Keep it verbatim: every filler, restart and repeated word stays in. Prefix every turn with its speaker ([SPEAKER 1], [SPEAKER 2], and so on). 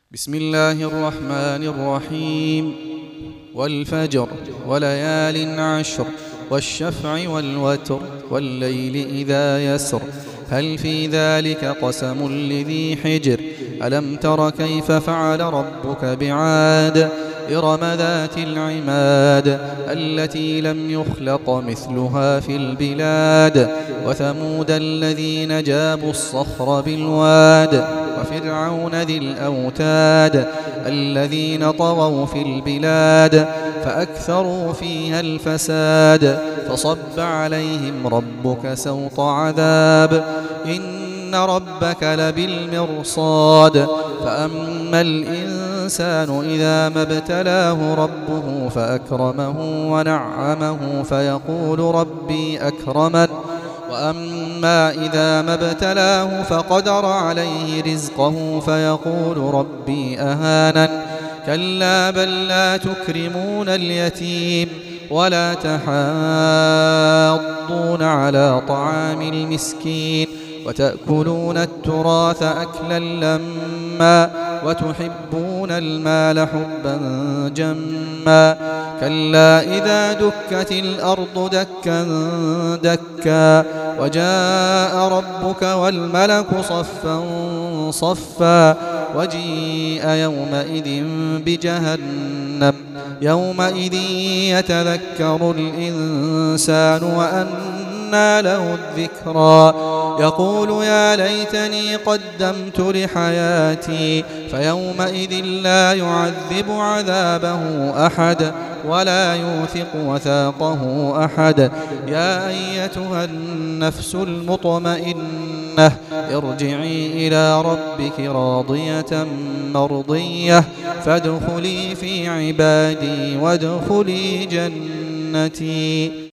[SPEAKER 1] بسم الله الرحمن الرحيم. والفجر وليال عشر والشفع والوتر والليل إذا يسر هل في ذلك قسم لذي حجر ألم تر كيف فعل ربك بعاد إرم ذات العماد التي لم يخلق مثلها في البلاد وثمود الذين جابوا الصخر بالواد وفرعون ذي الأوتاد الذين طغوا في البلاد فأكثروا فيها الفساد فصب عليهم ربك سوط عذاب إن ربك لبالمرصاد فأما الإنسان إذا ما ابتلاه ربه فأكرمه ونعمه فيقول ربي أكرمن وأما إذا ما ابتلاه فقدر عليه رزقه فيقول ربي أهانن كلا بل لا تكرمون اليتيم ولا تحاضون على طعام المسكين وتأكلون التراث أكلا لما وتحبون المال حبا جما كلا إذا دكت الأرض دكا دكا وجاء ربك والملك صفا صفا وجيء يومئذ بجهنم يومئذ يتذكر الإنسان وأنى له الذكرى يقول يا ليتني قدمت لحياتي فيومئذ لا يعذب عذابه أحد ولا يوثق وثاقه أحد يا أيتها النفس المطمئنة ارجعي إلى ربك راضية مرضية فادخلي في عبادي وادخلي جنتي.